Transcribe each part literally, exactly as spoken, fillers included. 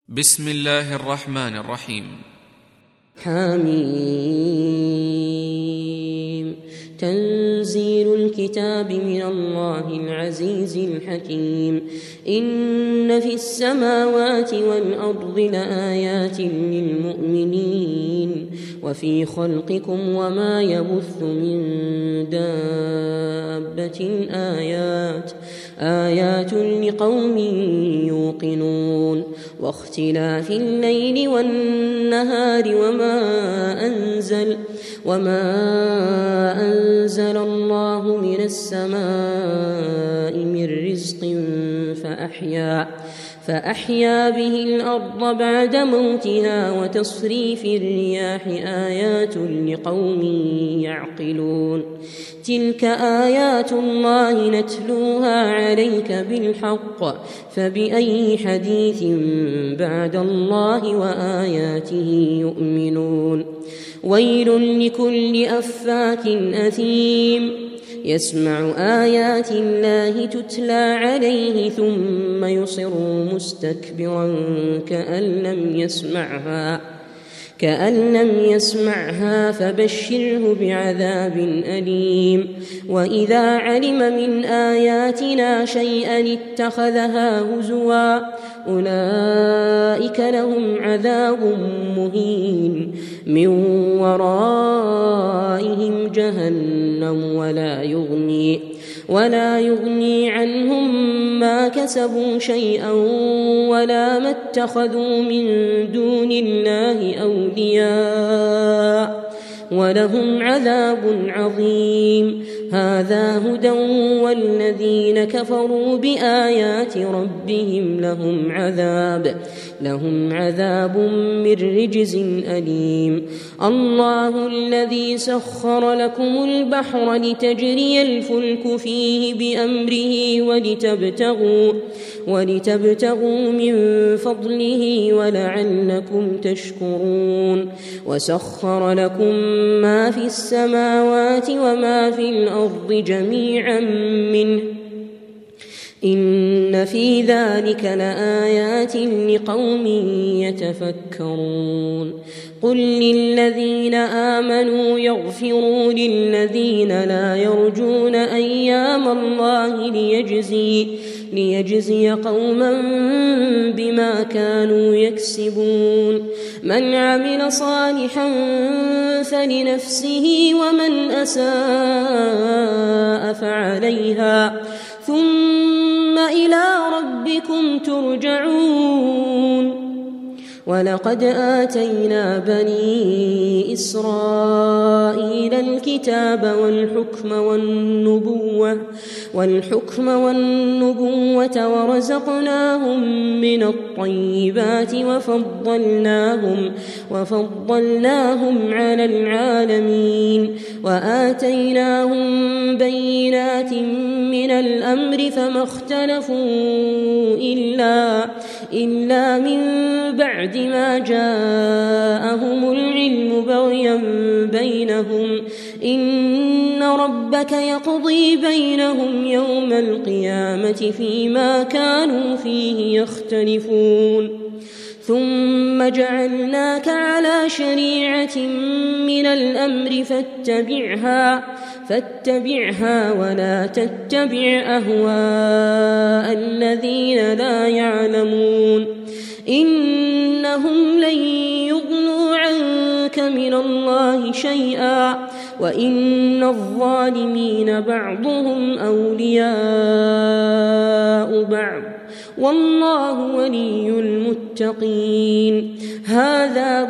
بسم الله الرحمن الرحيم. حميم. تنزيل الكتاب من الله العزيز الحكيم. إن في السماوات والأرض لآيات للمؤمنين وفي خلقكم وما يبث من دابة آيات آيات لقوم يوقنون. واختلاف الليل والنهار وما أنزل وما أنزل الله من السماء من رزق فأحيا فأحيا به الأرض بعد موتها وتصريف الرياح آيات لقوم يعقلون. تلك آيات الله نتلوها عليك بالحق فبأي حديث بعد الله وآياته يؤمنون. ويل لكل أفاك أثيم يسمع آيات الله تتلى عليه ثم يصر مستكبرا كأن لم يسمعها كأن لم يسمعها فبشره بعذاب أليم. وإذا علم من آياتنا شيئا اتخذها هزوا أولئك لهم عذاب مهين من ورائهم جهنم ولا يغني ولا يغني عنهم ما كسبوا شيئا ولا ما اتخذوا من دون الله أولياء ولهم عذاب عظيم. هذا هدى والذين كفروا بآيات ربهم لهم عذاب لهم عذاب من رجز أليم. الله الذي سخر لكم البحر لتجري الفلك فيه بأمره ولتبتغوا ولتبتغوا من فضله ولعلكم تشكرون. وسخر لكم ما في السماوات وما في الأرض جميعا منه إن في ذلك لآيات لقوم يتفكرون. قل للذين آمنوا يغفروا للذين لا يرجون أيام الله ليجزي ليجزي قوما بما كانوا يكسبون. من عمل صالحا فلنفسه ومن أساء فعليها ثم إلى ربكم ترجعون. ولقد آتينا بني إسرائيل الكتاب والحكم والنبوة والحكم والنبوة ورزقناهم من الطيبات وفضلناهم وفضلناهم على العالمين. وآتيناهم بينات من الأمر فما اختلفوا إلا إلا من بعد ما جاءهم العلم بغيا بينهم. إن ربك يقضي بينهم يوم القيامة فيما كانوا فيه يختلفون. ثم جعلناك على شريعة من الأمر فاتبعها فاتبعها ولا تتبع أهواء الذين لا يعلمون إنهم لن يغنوا عنك من الله شيئا وإن الظالمين بعضهم أولياء بعض والله ولي المتقين. هذا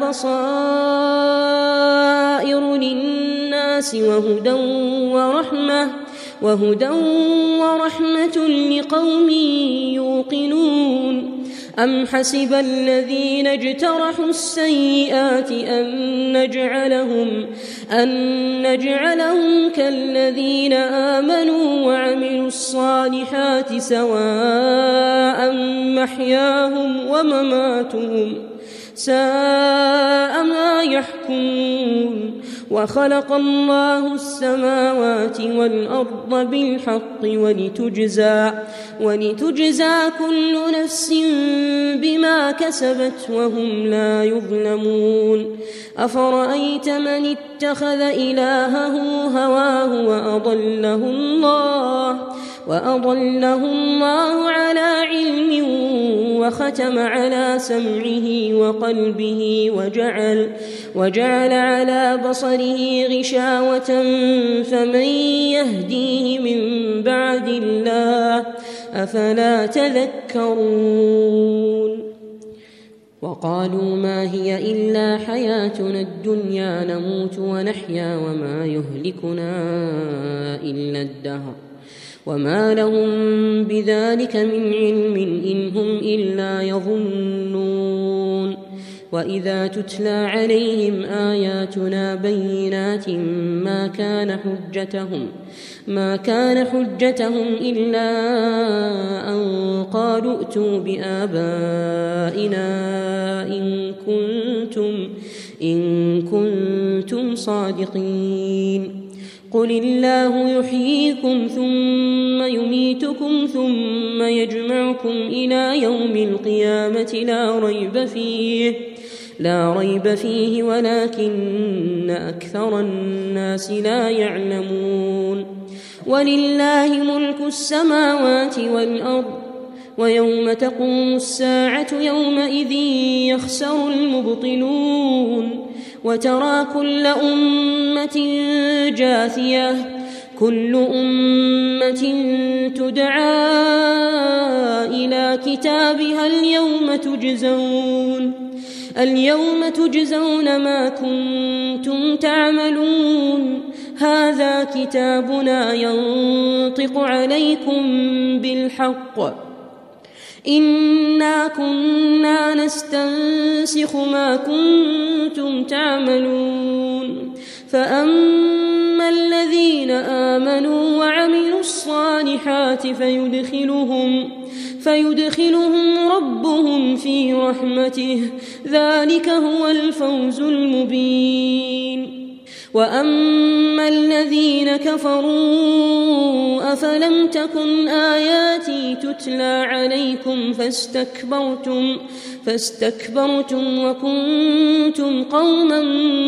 بصائر للناس وهدى ورحمة وهدى ورحمة لقوم يوقنون. أم حسب الذين اجترحوا السيئات أن نجعلهم أن نجعلهم كالذين آمنوا وعملوا الصالحات سواء محياهم ومماتهم ساء ما يحكمون. وخلق الله السماوات والأرض بالحق ولتجزى, ولتجزى كل نفس بما ما كسبت وهم لا يظلمون أفرأيت من اتخذ إلهه هواه وأضله الله وأضله الله على علم وختم على سمعه وقلبه وجعل, وجعل على بصره غشاوة فمن يهديه من بعد الله أفلا تذكرون وقالوا ما هي إلا حياتنا الدنيا نموت ونحيا وما يهلكنا إلا الدهر وما لهم بذلك من علم إن هم إلا يظنون وإذا تتلى عليهم آياتنا بينات ما كان حجتهم ما كان حجتهم إلا أن قالوا ائتوا بآبائنا إن كنتم إن كنتم صادقين قل الله يحييكم ثم يميتكم ثم يجمعكم إلى يوم القيامة لا ريب فيه لا ريب فيه ولكن أكثر الناس لا يعلمون ولله ملك السماوات والأرض ويوم تقوم الساعة يومئذ يخسر المبطلون وترى كل أمة جاثية كل أمة تدعى إلى كتابها اليوم تجزون اليوم تجزون ما كنتم تعملون هذا كتابنا ينطق عليكم بالحق إنا كنا نستنسخ ما كنتم تعملون فأما الذين آمنوا وعملوا الصالحات فيدخلهم فيدخلهم ربهم في رحمته ذلك هو الفوز المبين وأما الذين كفروا أفلم تكن آياتي تتلى عليكم فاستكبرتم فاستكبرتم وكنتم قوما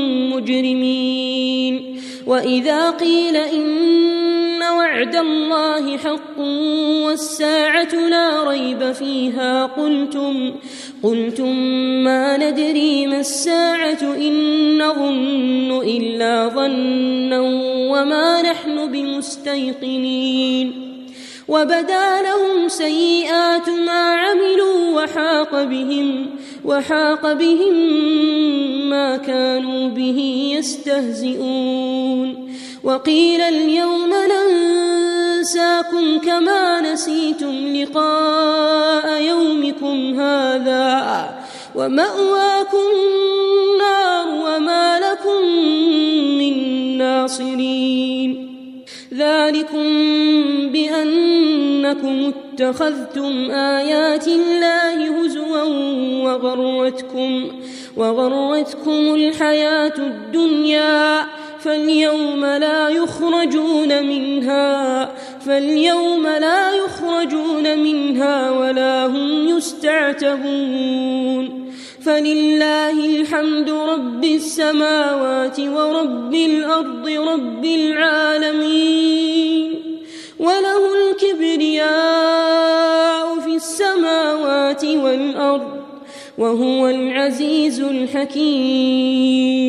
مجرمين وإذا قيل إن وعد الله حق والساعة لا ريب فيها قلتم قلتم ما ندري ما الساعة إن نظن إلا ظنا وما نحن بمستيقنين وبدا لهم سيئات ما عملوا وحاق بهم وحاق بهم ما كانوا به يستهزئون وقيل اليوم ننساكم كما نسيتم لقاء يومكم هذا ومأواكم النار وما لكم من ناصرين ذلكم بأنكم اتخذتم آيات الله هزوا وغرتكم, وغرتكم الحياة الدنيا فاليوم لا يخرجون منها فاليوم لا يخرجون منها ولا هم يستعتبون فلله الحمد رب السماوات ورب الأرض رب العالمين وله الكبرياء في السماوات والأرض وهو العزيز الحكيم